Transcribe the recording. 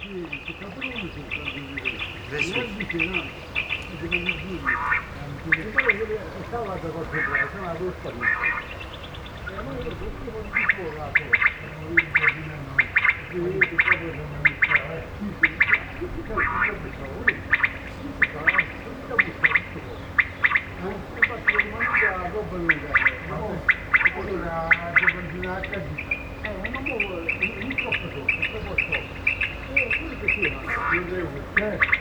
Sì, caproni sono stati Adesso e poi stava da qualche parte, stava lo spavento. E a noi lo facevano di fuori la cosa, non li indovinano. Sì, che proprio non mi stava, sì, sì, sì, infatti io mangiavo la roba lunga, no? Allora, devo continuare a capire. Ma non troppo sopra, troppo sopra. Quello che sia, io devo,